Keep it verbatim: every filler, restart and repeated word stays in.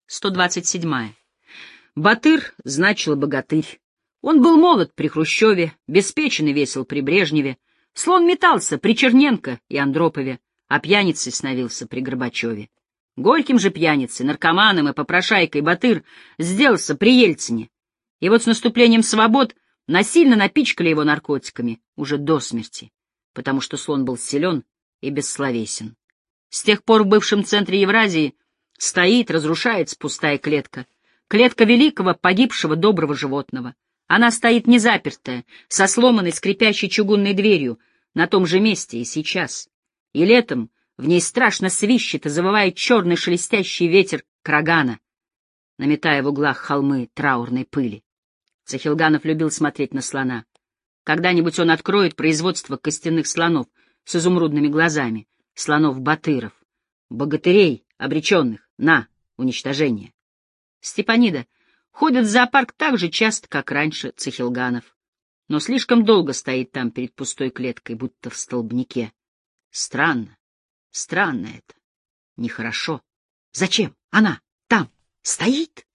сто двадцать седьмая. Батыр значило богатырь. Он был молод при Хрущеве, беспечен и весел при Брежневе. Слон метался при Черненко и Андропове, а пьяницей становился при Горбачеве. Горьким же пьяницей, наркоманом и попрошайкой Батыр сделался при Ельцине. И вот с наступлением свобод насильно напичкали его наркотиками уже до смерти, потому что слон был силен и бессловесен. С тех пор в бывшем центре Евразии стоит, разрушается пустая клетка, клетка великого, погибшего, доброго животного. Она стоит незапертая, со сломанной, скрипящей чугунной дверью, на том же месте и сейчас. И летом в ней страшно свищет и завывает черный шелестящий ветер крагана, наметая в углах холмы траурной пыли. Захилганов любил смотреть на слона. Когда-нибудь он откроет производство костяных слонов с изумрудными глазами, слонов-батыров, богатырей, обреченных на уничтожение. Степанида ходит в зоопарк так же часто, как раньше Цихилганов, но слишком долго стоит там перед пустой клеткой, будто в столбнике. Странно, странно это, нехорошо. Зачем она там стоит?